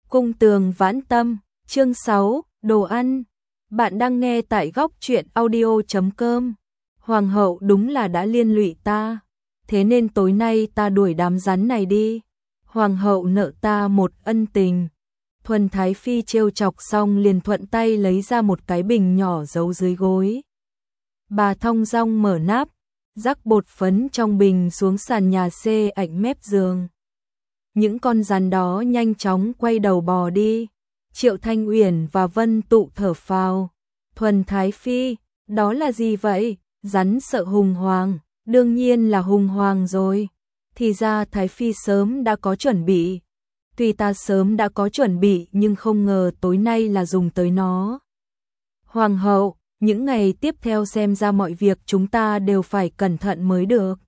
Cung tường vãn tâm, chương 6, đồ ăn. Bạn đang nghe tại góc truyện audio.com. Hoàng hậu đúng là đã liên lụy ta, thế nên tối nay ta đuổi đám rắn này đi. Hoàng hậu nợ ta một ân tình. Thuần Thái Phi trêu chọc xong liền thuận tay lấy ra một cái bình nhỏ giấu dưới gối. Bà thong dong mở nắp, rắc bột phấn trong bình xuống sàn nhà xê ảnh mép giường. Những con rắn đó nhanh chóng quay đầu bò đi. Triệu Thanh Uyển và Vân Tụ thở phào. Thuần Thái Phi, đó là gì vậy? Rắn sợ hùng hoàng, đương nhiên là hùng hoàng rồi. Thì ra Thái Phi sớm đã có chuẩn bị. Tuy ta sớm đã có chuẩn bị nhưng không ngờ tối nay là dùng tới nó. Hoàng hậu, những ngày tiếp theo xem ra mọi việc chúng ta đều phải cẩn thận mới được.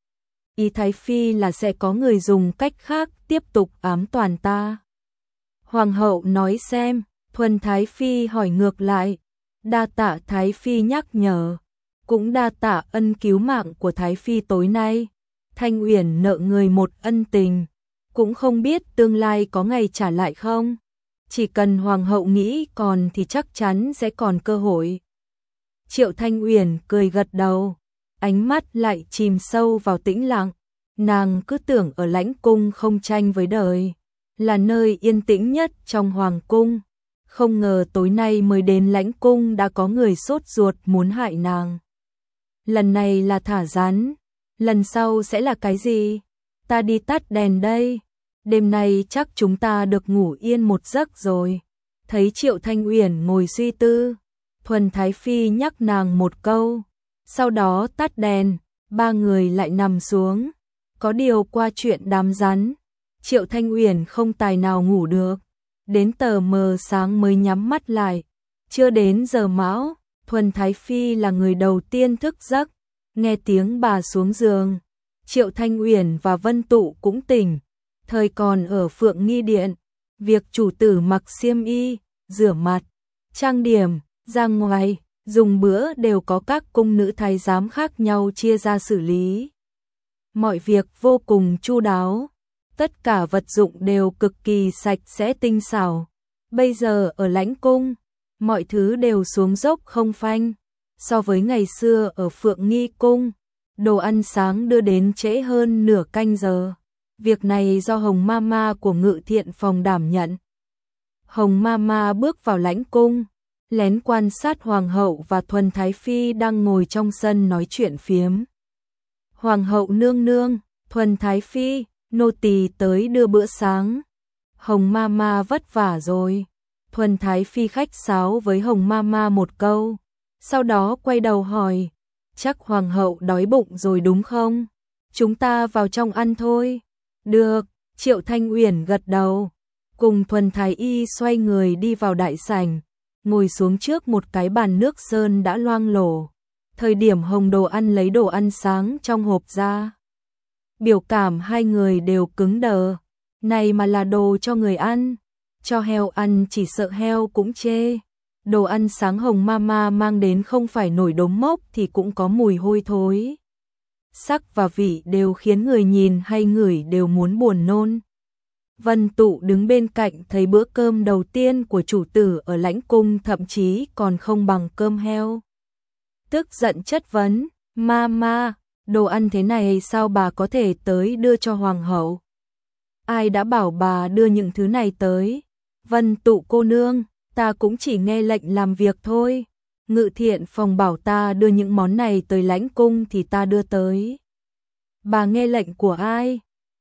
Ý Thái Phi là sẽ có người dùng cách khác tiếp tục ám toán ta. Hoàng hậu nói xem, Thuần Thái Phi hỏi ngược lại. Đa tạ Thái Phi nhắc nhở, cũng đa tạ ân cứu mạng của Thái Phi tối nay. Thanh Uyển nợ người một ân tình, cũng không biết tương lai có ngày trả lại không. Chỉ cần Hoàng hậu nghĩ còn thì chắc chắn sẽ còn cơ hội. Triệu Thanh Uyển cười gật đầu, ánh mắt lại chìm sâu vào tĩnh lặng. Nàng cứ tưởng ở lãnh cung không tranh với đời, là nơi yên tĩnh nhất trong hoàng cung. Không ngờ tối nay mới đến lãnh cung đã có người sốt ruột muốn hại nàng. Lần này là thả rắn, lần sau sẽ là cái gì? Ta đi tắt đèn đây. Đêm nay chắc chúng ta được ngủ yên một giấc rồi. Thấy Triệu Thanh Uyển ngồi suy tư, Thuần Thái Phi nhắc nàng một câu, sau đó tắt đèn, ba người lại nằm xuống. Có điều qua chuyện đám rắn, Triệu Thanh Uyển không tài nào ngủ được, đến tờ mờ sáng mới nhắm mắt lại. Chưa đến giờ mão, Thuần Thái Phi là người đầu tiên thức giấc, nghe tiếng bà xuống giường. Triệu Thanh Uyển và Vân Tụ cũng tỉnh, thời còn ở Phượng Nghi Điện, việc chủ tử mặc xiêm y, rửa mặt, trang điểm, ra ngoài, dùng bữa đều có các cung nữ thái giám khác nhau chia ra xử lý. Mọi việc vô cùng chu đáo, tất cả vật dụng đều cực kỳ sạch sẽ tinh xảo. Bây giờ ở lãnh cung, mọi thứ đều xuống dốc không phanh. So với ngày xưa ở Phượng Nghi Cung, đồ ăn sáng đưa đến trễ hơn nửa canh giờ. Việc này do Hồng Mama của Ngự Thiện Phòng đảm nhận. Hồng Mama bước vào lãnh cung, lén quan sát Hoàng hậu và Thuần Thái Phi đang ngồi trong sân nói chuyện phiếm. Hoàng hậu nương nương, Thuần Thái Phi, nô tỳ tới đưa bữa sáng. Hồng Mama vất vả rồi. Thuần Thái Phi khách sáo với Hồng Mama một câu, sau đó quay đầu hỏi, chắc Hoàng hậu đói bụng rồi đúng không? Chúng ta vào trong ăn thôi. Được, Triệu Thanh Uyển gật đầu, cùng Thuần Thái Y xoay người đi vào đại sảnh, ngồi xuống trước một cái bàn nước sơn đã loang lổ. Thời điểm Hồng Đồ Ăn lấy đồ ăn sáng trong hộp ra, biểu cảm hai người đều cứng đờ. Này mà là đồ cho người ăn, cho heo ăn chỉ sợ heo cũng chê. Đồ ăn sáng Hồng Mama mang đến không phải nổi đống mốc thì cũng có mùi hôi thối. Sắc và vị đều khiến người nhìn hay ngửi đều muốn buồn nôn. Vân Tụ đứng bên cạnh thấy bữa cơm đầu tiên của chủ tử ở lãnh cung thậm chí còn không bằng cơm heo. Tức giận chất vấn, Mama, đồ ăn thế này sao bà có thể tới đưa cho Hoàng hậu? Ai đã bảo bà đưa những thứ này tới? Vân Tụ cô nương, ta cũng chỉ nghe lệnh làm việc thôi. Ngự Thiện Phòng bảo ta đưa những món này tới lãnh cung thì ta đưa tới. Bà nghe lệnh của ai?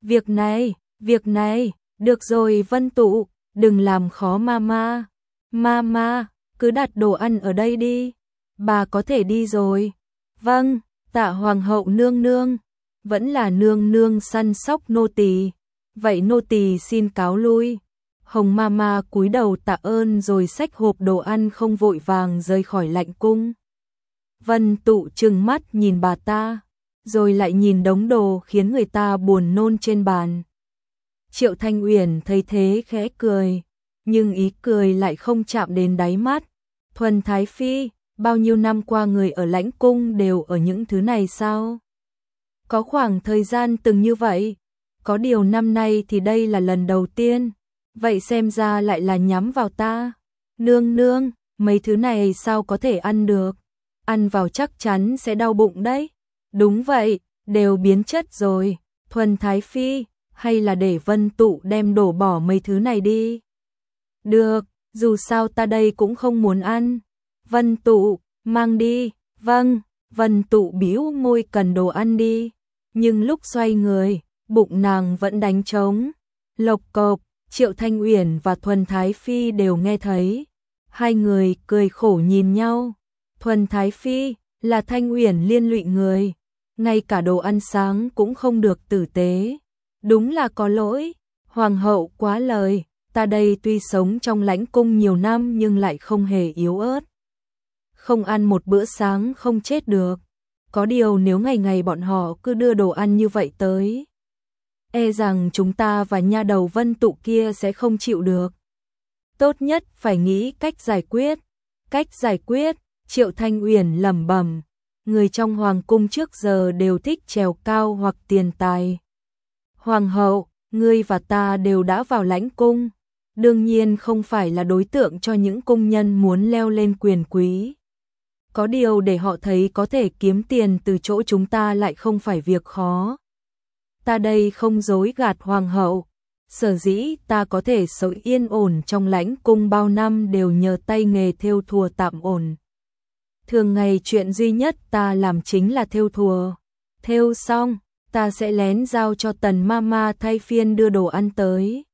Việc này, được rồi Vân Tụ, đừng làm khó Mama. Mama, cứ đặt đồ ăn ở đây đi. Bà có thể đi rồi. Vâng, tạ Hoàng hậu nương nương. Vẫn là nương nương săn sóc nô tỳ. Vậy nô tỳ xin cáo lui. Hồng Mama cúi đầu tạ ơn rồi xách hộp đồ ăn không vội vàng rời khỏi lãnh cung. Vân Tụ trừng mắt nhìn bà ta, rồi lại nhìn đống đồ khiến người ta buồn nôn trên bàn. Triệu Thanh Uyển thấy thế khẽ cười, nhưng ý cười lại không chạm đến đáy mắt. Thuần Thái Phi, bao nhiêu năm qua người ở lãnh cung đều ở những thứ này sao? Có khoảng thời gian từng như vậy, có điều năm nay thì đây là lần đầu tiên. Vậy xem ra lại là nhắm vào ta. Nương nương, mấy thứ này sao có thể ăn được? Ăn vào chắc chắn sẽ đau bụng đấy. Đúng vậy, đều biến chất rồi. Thuần Thái Phi, hay là để Vân Tụ đem đổ bỏ mấy thứ này đi. Được, dù sao ta đây cũng không muốn ăn. Vân Tụ, mang đi. Vâng, Vân Tụ bĩu môi cần đồ ăn đi. Nhưng lúc xoay người, bụng nàng vẫn đánh trống. Lộc cộc, Triệu Thanh Uyển và Thuần Thái Phi đều nghe thấy. Hai người cười khổ nhìn nhau. Thuần Thái Phi là Thanh Uyển liên lụy người. Ngay cả đồ ăn sáng cũng không được tử tế. Đúng là có lỗi. Hoàng hậu quá lời. Ta đây tuy sống trong lãnh cung nhiều năm nhưng lại không hề yếu ớt. Không ăn một bữa sáng không chết được. Có điều nếu ngày ngày bọn họ cứ đưa đồ ăn như vậy tới, e rằng chúng ta và nha đầu Vân Tụ kia sẽ không chịu được. Tốt nhất phải nghĩ cách giải quyết. Cách giải quyết, Triệu Thanh Uyển lẩm bẩm. Người trong hoàng cung trước giờ đều thích trèo cao hoặc tiền tài. Hoàng hậu, ngươi và ta đều đã vào lãnh cung. Đương nhiên không phải là đối tượng cho những cung nhân muốn leo lên quyền quý. Có điều để họ thấy có thể kiếm tiền từ chỗ chúng ta lại không phải việc khó. Ta đây không dối gạt hoàng hậu. Sở dĩ ta có thể sống yên ổn trong lãnh cung bao năm đều nhờ tay nghề thêu thùa tạm ổn. Thường ngày chuyện duy nhất ta làm chính là thêu thùa. Thêu xong, ta sẽ lén giao cho Tần Mama thay phiên đưa đồ ăn tới.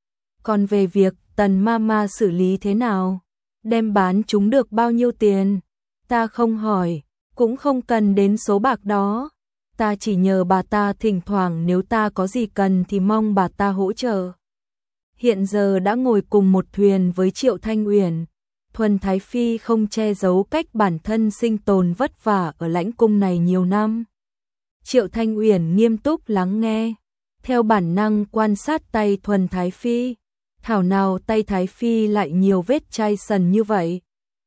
Còn về việc Tần Mama xử lý thế nào, đem bán chúng được bao nhiêu tiền, ta không hỏi, cũng không cần đến số bạc đó. Ta chỉ nhờ bà ta thỉnh thoảng nếu ta có gì cần thì mong bà ta hỗ trợ. Hiện giờ đã ngồi cùng một thuyền với Triệu Thanh Uyển, Thuần Thái Phi không che giấu cách bản thân sinh tồn vất vả ở lãnh cung này nhiều năm. Triệu Thanh Uyển nghiêm túc lắng nghe, theo bản năng quan sát tay Thuần Thái Phi. Thảo nào tay Thái Phi lại nhiều vết chai sần như vậy.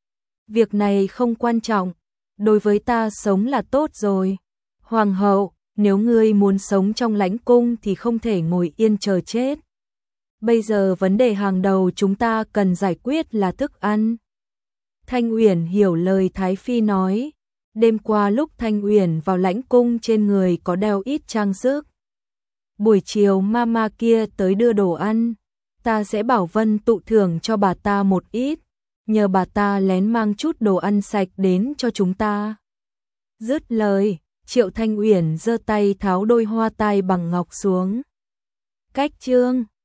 Việc này không quan trọng, đối với ta sống là tốt rồi. Hoàng hậu, nếu ngươi muốn sống trong lãnh cung thì không thể ngồi yên chờ chết. Bây giờ vấn đề hàng đầu chúng ta cần giải quyết là thức ăn. Thanh Uyển hiểu lời Thái Phi nói. Đêm qua lúc Thanh Uyển vào lãnh cung trên người có đeo ít trang sức. Buổi chiều mama kia tới đưa đồ ăn. Ta sẽ bảo Vân Tụ thưởng cho bà ta một ít. Nhờ bà ta lén mang chút đồ ăn sạch đến cho chúng ta. Dứt lời, Triệu Thanh Uyển giơ tay tháo đôi hoa tai bằng ngọc xuống. Cách chương